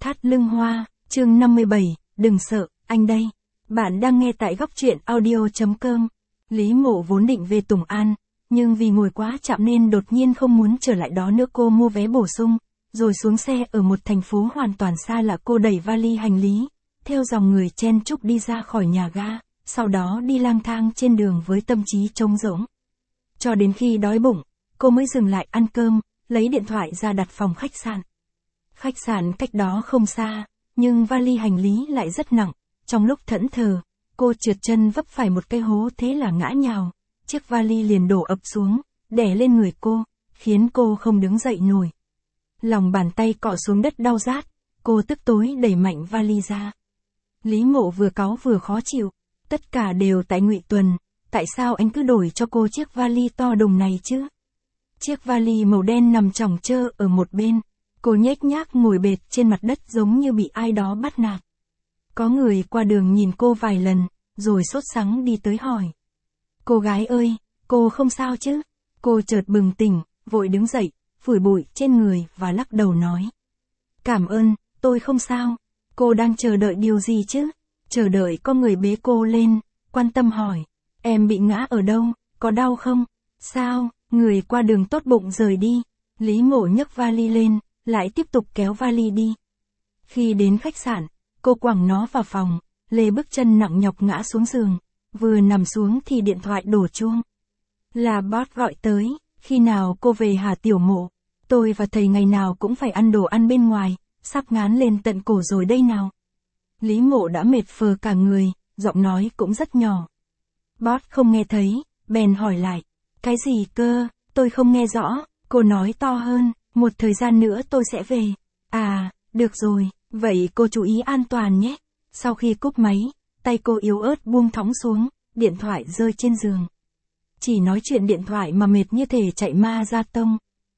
Thắt lưng hoa, chương 57, đừng sợ, anh đây. Bạn đang nghe tại góc truyện audio.com. Lý Mộ vốn định về Tùng An, nhưng vì ngồi quá chậm nên đột nhiên không muốn trở lại đó nữa. Cô mua vé bổ sung, rồi xuống xe ở một thành phố hoàn toàn xa lạ. Cô đẩy vali hành lý, theo dòng người chen chúc đi ra khỏi nhà ga, sau đó đi lang thang trên đường với tâm trí trống rỗng. Cho đến khi đói bụng, cô mới dừng lại ăn cơm, lấy điện thoại ra đặt phòng khách sạn. Khách sạn cách đó không xa, nhưng vali hành lý lại rất nặng. Trong lúc thẫn thờ, cô trượt chân vấp phải một cái hố, thế là ngã nhào. Chiếc vali liền đổ ập xuống, đè lên người cô, khiến cô không đứng dậy nổi. Lòng bàn tay cọ xuống đất đau rát, cô tức tối đẩy mạnh vali ra. Lý Mộ vừa cáu vừa khó chịu, tất cả đều tại Ngụy Tuần, tại sao anh cứ đổi cho cô chiếc vali to đùng này chứ? Chiếc vali màu đen nằm chỏng chơ ở một bên, cô nhếch nhác ngồi bệt trên mặt đất giống như bị ai đó bắt nạt. Có người qua đường nhìn cô vài lần, rồi sốt sắng đi tới hỏi. Cô gái ơi, cô không sao chứ? Cô chợt bừng tỉnh, vội đứng dậy, phủi bụi trên người và lắc đầu nói. Cảm ơn, tôi không sao. Cô đang chờ đợi điều gì chứ? Chờ đợi có người bế cô lên, quan tâm hỏi. Em bị ngã ở đâu, có đau không? Sao? Người qua đường tốt bụng rời đi. Lý Mộ nhấc vali lên, lại tiếp tục kéo vali đi. Khi đến khách sạn, cô quẳng nó vào phòng, lê bước chân nặng nhọc ngã xuống giường. Vừa nằm xuống thì điện thoại đổ chuông. Là boss gọi tới, khi nào cô về hả Tiểu Mộ? Tôi và thầy ngày nào cũng phải ăn đồ ăn bên ngoài, sắp ngán lên tận cổ rồi đây nào. Lý Mộ đã mệt phờ cả người, giọng nói cũng rất nhỏ. Boss không nghe thấy, bèn hỏi lại. Cái gì cơ, tôi không nghe rõ. Cô nói to hơn, một thời gian nữa tôi sẽ về. À, được rồi, vậy cô chú ý an toàn nhé. Sau khi cúp máy, tay cô yếu ớt buông thõng xuống, điện thoại rơi trên giường. Chỉ nói chuyện điện thoại mà mệt như thể chạy ma ra tông.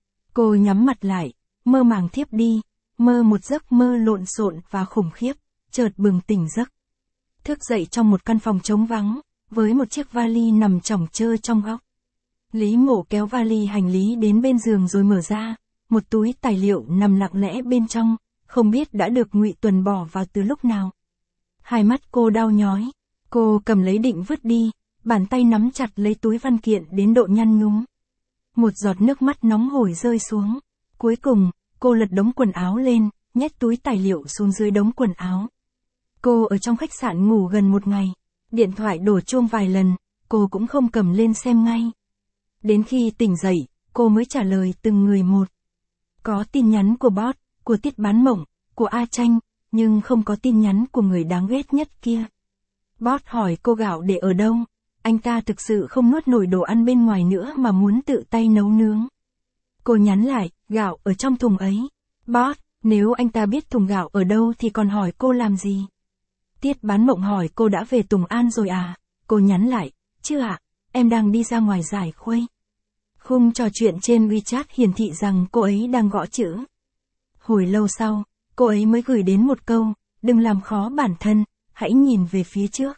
Cô nhắm mặt lại, mơ màng thiếp đi, mơ một giấc mơ lộn xộn và khủng khiếp, chợt bừng tỉnh giấc. Thức dậy trong một căn phòng trống vắng, với một chiếc vali nằm chỏng chơ trong góc. Lý Mộ kéo vali hành lý đến bên giường rồi mở ra, một túi tài liệu nằm lặng lẽ bên trong, không biết đã được Ngụy Tuần bỏ vào từ lúc nào. Hai mắt cô đau nhói, cô cầm lấy định vứt đi, bàn tay nắm chặt lấy túi văn kiện đến độ nhăn nhúm. Một giọt nước mắt nóng hổi rơi xuống. Cuối cùng, cô lật đống quần áo lên, nhét túi tài liệu xuống dưới đống quần áo. Cô ở trong khách sạn ngủ gần một ngày, điện thoại đổ chuông vài lần, cô cũng không cầm lên xem ngay. Đến khi tỉnh dậy, cô mới trả lời từng người một. Có tin nhắn của boss, của Tiết Bán Mộng, của A Tranh, nhưng không có tin nhắn của người đáng ghét nhất kia. Boss hỏi cô gạo để ở đâu, anh ta thực sự không nuốt nổi đồ ăn bên ngoài nữa mà muốn tự tay nấu nướng. Cô nhắn lại, gạo ở trong thùng ấy. Boss, nếu anh ta biết thùng gạo ở đâu thì còn hỏi cô làm gì? Tiết Bán Mộng hỏi cô đã về Tùng An rồi à? Cô nhắn lại, chưa ạ, em đang đi ra ngoài giải khuây. Khung trò chuyện trên WeChat hiển thị rằng cô ấy đang gõ chữ. Hồi lâu sau, cô ấy mới gửi đến một câu, đừng làm khó bản thân, hãy nhìn về phía trước.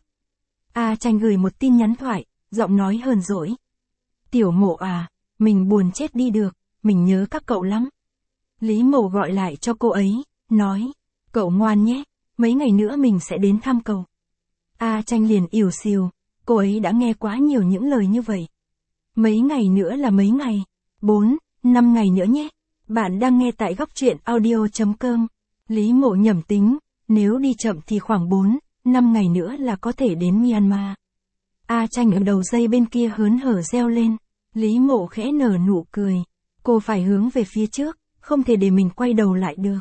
A Tranh gửi một tin nhắn thoại, giọng nói hờn dỗi. Tiểu Mộ à, mình buồn chết đi được, mình nhớ các cậu lắm. Lý Mộ gọi lại cho cô ấy, nói, cậu ngoan nhé, mấy ngày nữa mình sẽ đến thăm cậu. A Tranh liền ỉu xìu, cô ấy đã nghe quá nhiều những lời như vậy. Mấy ngày nữa là mấy ngày? 4, 5 ngày nữa nhé. Bạn đang nghe tại góc truyện audio.com. Lý Mộ nhẩm tính, nếu đi chậm thì khoảng 4, 5 ngày nữa là có thể đến Myanmar. A Tranh ở đầu dây bên kia hớn hở reo lên. Lý Mộ khẽ nở nụ cười. Cô phải hướng về phía trước, không thể để mình quay đầu lại được.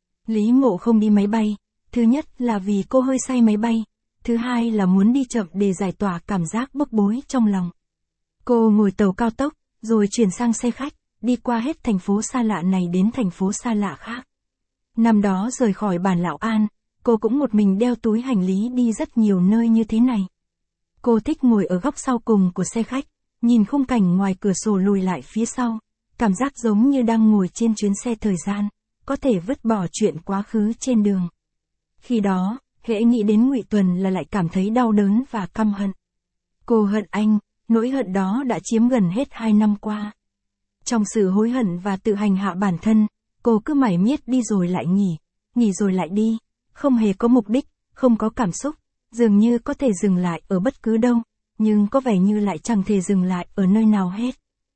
Lý Mộ không đi máy bay. Thứ nhất là vì cô hơi say máy bay. Thứ hai là muốn đi chậm để giải tỏa cảm giác bức bối trong lòng. Cô ngồi tàu cao tốc, rồi chuyển sang xe khách, đi qua hết thành phố xa lạ này đến thành phố xa lạ khác. Năm đó rời khỏi bản Lão An, cô cũng một mình đeo túi hành lý đi rất nhiều nơi như thế này. Cô thích ngồi ở góc sau cùng của xe khách, nhìn khung cảnh ngoài cửa sổ lùi lại phía sau, cảm giác giống như đang ngồi trên chuyến xe thời gian, có thể vứt bỏ chuyện quá khứ trên đường. Khi đó, hễ nghĩ đến Ngụy Tuần là lại cảm thấy đau đớn và căm hận. Cô hận anh, nỗi hận đó đã chiếm gần hết 2 năm qua. Trong sự hối hận và tự hành hạ bản thân, cô cứ mải miết đi rồi lại nghỉ, nghỉ rồi lại đi, không hề có mục đích, không có cảm xúc, dường như có thể dừng lại ở bất cứ đâu, nhưng có vẻ như lại chẳng thể dừng lại ở nơi nào hết.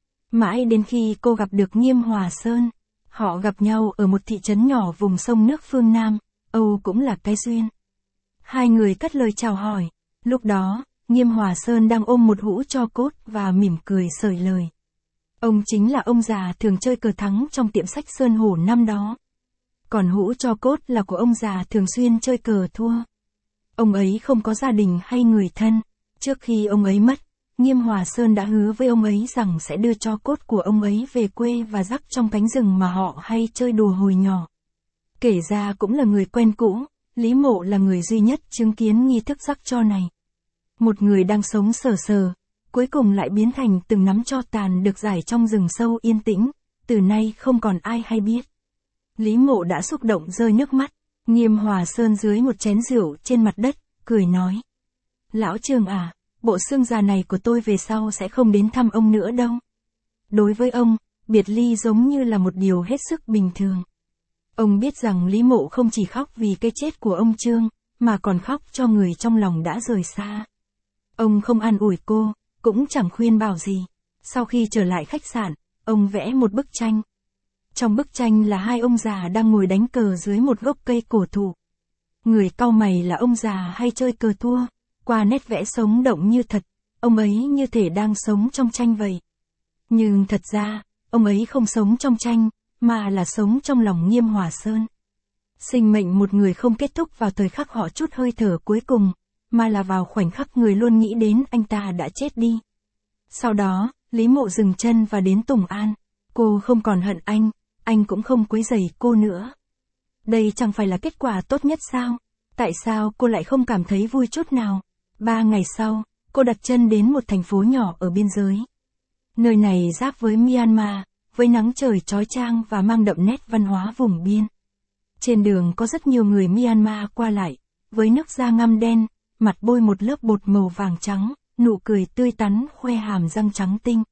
Mãi đến khi cô gặp được Nghiêm Hòa Sơn, họ gặp nhau ở một thị trấn nhỏ vùng sông nước phương Nam, Âu cũng là cái duyên. Hai người cất lời chào hỏi, lúc đó, Nghiêm Hòa Sơn đang ôm một hũ tro cốt và mỉm cười sởi lời. Ông chính là ông già thường chơi cờ thắng trong tiệm sách Sơn Hổ năm đó. Còn hũ tro cốt là của ông già thường xuyên chơi cờ thua. Ông ấy không có gia đình hay người thân. Trước khi ông ấy mất, Nghiêm Hòa Sơn đã hứa với ông ấy rằng sẽ đưa tro cốt của ông ấy về quê và rắc trong cánh rừng mà họ hay chơi đùa hồi nhỏ. Kể ra cũng là người quen cũ, Lý Mộ là người duy nhất chứng kiến nghi thức rắc tro này. Một người đang sống sờ sờ, cuối cùng lại biến thành từng nắm tro tàn được rải trong rừng sâu yên tĩnh, từ nay không còn ai hay biết. Lý Mộ đã xúc động rơi nước mắt, Nghiêm Hòa Sơn dưới một chén rượu trên mặt đất, cười nói. Lão Trường à, bộ xương già này của tôi về sau sẽ không đến thăm ông nữa đâu. Đối với ông, biệt ly giống như là một điều hết sức bình thường. Ông biết rằng Lý Mộ không chỉ khóc vì cái chết của ông Trương, mà còn khóc cho người trong lòng đã rời xa. Ông không an ủi cô, cũng chẳng khuyên bảo gì. Sau khi trở lại khách sạn, ông vẽ một bức tranh. Trong bức tranh là hai ông già đang ngồi đánh cờ dưới một gốc cây cổ thụ. Người cau mày là ông già hay chơi cờ thua, qua nét vẽ sống động như thật, ông ấy như thể đang sống trong tranh vậy. Nhưng thật ra, ông ấy không sống trong tranh, mà là sống trong lòng Nghiêm Hòa Sơn. Sinh mệnh một người không kết thúc vào thời khắc họ trút hơi thở cuối cùng, mà là vào khoảnh khắc người luôn nghĩ đến anh ta đã chết đi. Sau đó, Lý Mộ dừng chân và đến Tùng An. Cô không còn hận anh cũng không quấy rầy cô nữa. Đây chẳng phải là kết quả tốt nhất sao? Tại sao cô lại không cảm thấy vui chút nào? 3 ngày sau, cô đặt chân đến một thành phố nhỏ ở biên giới. Nơi này giáp với Myanmar, với nắng trời chói chang và mang đậm nét văn hóa vùng biên. Trên đường có rất nhiều người Myanmar qua lại, với nước da ngăm đen, mặt bôi một lớp bột màu vàng trắng, nụ cười tươi tắn khoe hàm răng trắng tinh.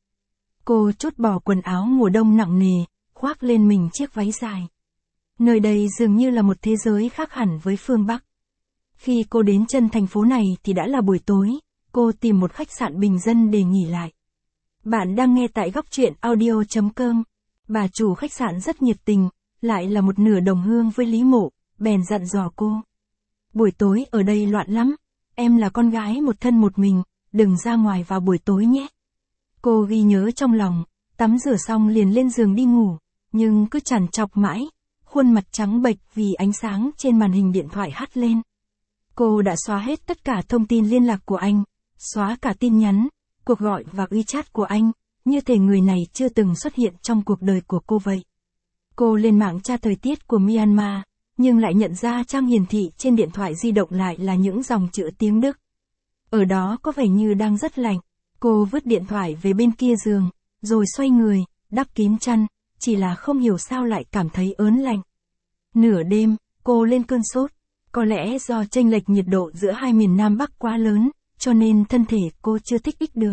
Cô trút bỏ quần áo mùa đông nặng nề, khoác lên mình chiếc váy dài. Nơi đây dường như là một thế giới khác hẳn với phương Bắc. Khi cô đến chân thành phố này thì đã là buổi tối, cô tìm một khách sạn bình dân để nghỉ lại. Bạn đang nghe tại góc truyện audio.com. Bà chủ khách sạn rất nhiệt tình, lại là một nửa đồng hương với Lý Mộ, bèn dặn dò cô. Buổi tối ở đây loạn lắm, em là con gái một thân một mình, đừng ra ngoài vào buổi tối nhé. Cô ghi nhớ trong lòng, tắm rửa xong liền lên giường đi ngủ, nhưng cứ trằn trọc mãi, khuôn mặt trắng bệch vì ánh sáng trên màn hình điện thoại hắt lên. Cô đã xóa hết tất cả thông tin liên lạc của anh, xóa cả tin nhắn, cuộc gọi và WeChat của anh, như thể người này chưa từng xuất hiện trong cuộc đời của cô vậy. Cô lên mạng tra thời tiết của Myanmar, nhưng lại nhận ra trang hiển thị trên điện thoại di động lại là những dòng chữ tiếng Đức. Ở đó có vẻ như đang rất lạnh. Cô vứt điện thoại về bên kia giường, rồi xoay người, đắp kín chăn, chỉ là không hiểu sao lại cảm thấy ớn lạnh. Nửa đêm, cô lên cơn sốt, có lẽ do chênh lệch nhiệt độ giữa hai miền Nam Bắc quá lớn, cho nên thân thể cô chưa thích ứng được.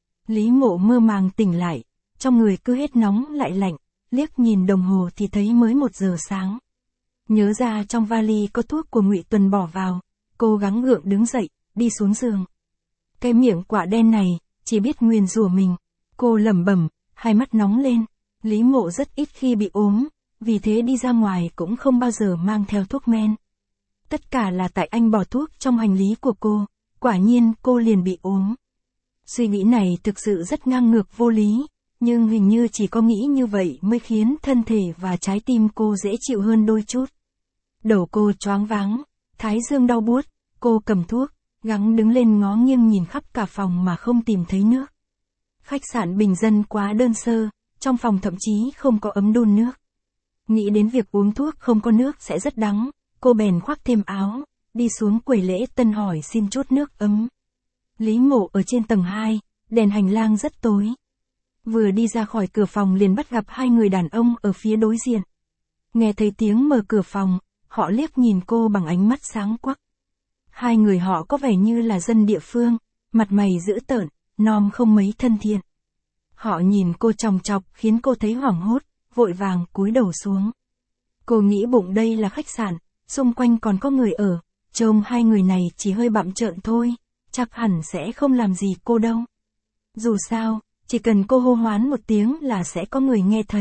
Lý Mộ mơ màng tỉnh lại, trong người cứ hết nóng lại lạnh, liếc nhìn đồng hồ thì thấy mới 1 giờ sáng. Nhớ ra trong vali có thuốc của Ngụy Tuần bỏ vào, cô gắng gượng đứng dậy, đi xuống giường. Cái miệng quạ đen này, chỉ biết nguyền rủa mình. Cô lẩm bẩm, hai mắt nóng lên. Lý Mộ rất ít khi bị ốm, vì thế đi ra ngoài cũng không bao giờ mang theo thuốc men. Tất cả là tại anh bỏ thuốc trong hành lý của cô, quả nhiên cô liền bị ốm. Suy nghĩ này thực sự rất ngang ngược vô lý, nhưng hình như chỉ có nghĩ như vậy mới khiến thân thể và trái tim cô dễ chịu hơn đôi chút. Đầu cô choáng váng, thái dương đau buốt, cô cầm thuốc, gắng đứng lên ngó nghiêng nhìn khắp cả phòng mà không tìm thấy nước. Khách sạn bình dân quá đơn sơ, trong phòng thậm chí không có ấm đun nước. Nghĩ đến việc uống thuốc không có nước sẽ rất đắng, cô bèn khoác thêm áo, đi xuống quầy lễ tân hỏi xin chút nước ấm. Lý Mộ ở trên tầng 2, đèn hành lang rất tối. Vừa đi ra khỏi cửa phòng liền bắt gặp hai người đàn ông ở phía đối diện. Nghe thấy tiếng mở cửa phòng, họ liếc nhìn cô bằng ánh mắt sáng quắc. Hai người họ có vẻ như là dân địa phương, mặt mày dữ tợn, nom không mấy thân thiện. Họ nhìn cô chòng chọc khiến cô thấy hoảng hốt, vội vàng cúi đầu xuống. Cô nghĩ bụng đây là khách sạn, xung quanh còn có người ở, trông hai người này chỉ hơi bặm trợn thôi, chắc hẳn sẽ không làm gì cô đâu. Dù sao, chỉ cần cô hô hoán một tiếng là sẽ có người nghe thấy.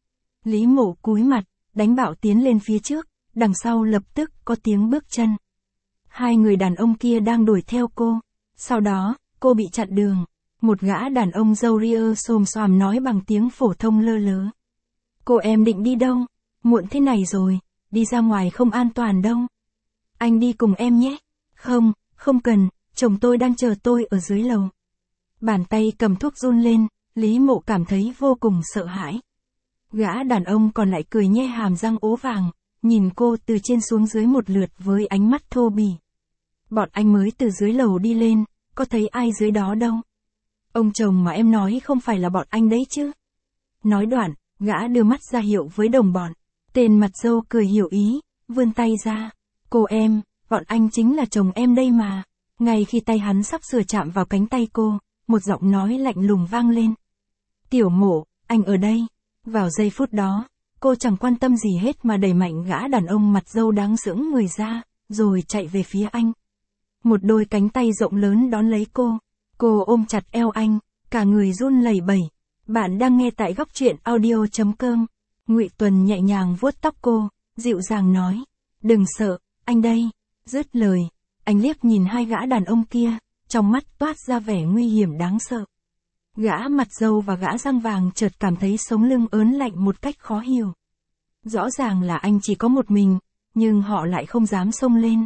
Lý Mộ cúi mặt, đánh bạo tiến lên phía trước, đằng sau lập tức có tiếng bước chân. Hai người đàn ông kia đang đuổi theo cô. Sau đó, cô bị chặn đường. Một gã đàn ông râu ria xồm xoàm nói bằng tiếng phổ thông lơ lớ. Cô em định đi đâu? Muộn thế này rồi, đi ra ngoài không an toàn đâu. Anh đi cùng em nhé. Không, không cần, chồng tôi đang chờ tôi ở dưới lầu. Bàn tay cầm thuốc run lên, Lý Mộ cảm thấy vô cùng sợ hãi. Gã đàn ông còn lại cười nhe hàm răng ố vàng, nhìn cô từ trên xuống dưới một lượt với ánh mắt thô bỉ. Bọn anh mới từ dưới lầu đi lên, có thấy ai dưới đó đâu. Ông chồng mà em nói không phải là bọn anh đấy chứ. Nói đoạn, gã đưa mắt ra hiệu với đồng bọn. Tên mặt râu cười hiểu ý, vươn tay ra. Cô em, bọn anh chính là chồng em đây mà. Ngay khi tay hắn sắp sửa chạm vào cánh tay cô, một giọng nói lạnh lùng vang lên. Tiểu Mộ, anh ở đây. Vào giây phút đó, cô chẳng quan tâm gì hết mà đẩy mạnh gã đàn ông mặt râu đáng sững người ra, rồi chạy về phía anh. Một đôi cánh tay rộng lớn đón lấy cô. Cô ôm chặt eo anh, cả người run lẩy bẩy. Bạn đang nghe tại góc truyện audio.com. Ngụy Tuần nhẹ nhàng vuốt tóc cô, dịu dàng nói. Đừng sợ, anh đây. Dứt lời, anh liếc nhìn hai gã đàn ông kia, trong mắt toát ra vẻ nguy hiểm đáng sợ. Gã mặt râu và gã răng vàng chợt cảm thấy sống lưng ớn lạnh một cách khó hiểu. Rõ ràng là anh chỉ có một mình, nhưng họ lại không dám xông lên.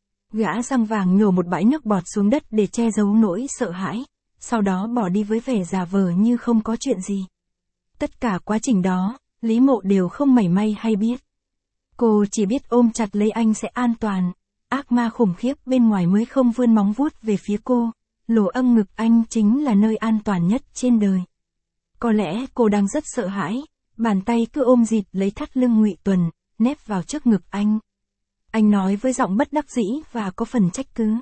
Gã răng vàng nhổ một bãi nước bọt xuống đất để che giấu nỗi sợ hãi, sau đó bỏ đi với vẻ giả vờ như không có chuyện gì. Tất cả quá trình đó, Lý Mộ đều không mảy may hay biết. Cô chỉ biết ôm chặt lấy anh sẽ an toàn. Ác ma khủng khiếp bên ngoài mới không vươn móng vuốt về phía cô. Lỗ âm ngực anh chính là nơi an toàn nhất trên đời. Có lẽ cô đang rất sợ hãi, bàn tay cứ ôm dịt lấy thắt lưng Ngụy Tuần, nép vào trước ngực anh. Anh nói với giọng bất đắc dĩ và có phần trách cứ.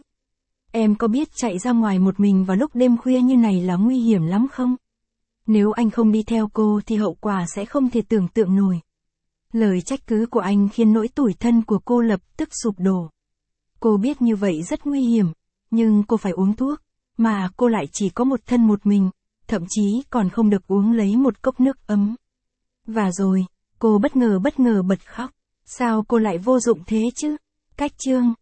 Em có biết chạy ra ngoài một mình vào lúc đêm khuya như này là nguy hiểm lắm không? Nếu anh không đi theo cô thì hậu quả sẽ không thể tưởng tượng nổi. Lời trách cứ của anh khiến nỗi tủi thân của cô lập tức sụp đổ. Cô biết như vậy rất nguy hiểm, nhưng cô phải uống thuốc, mà cô lại chỉ có một thân một mình, thậm chí còn không được uống lấy một cốc nước ấm. Và rồi, cô bất ngờ bật khóc. Sao cô lại vô dụng thế chứ? Cách chương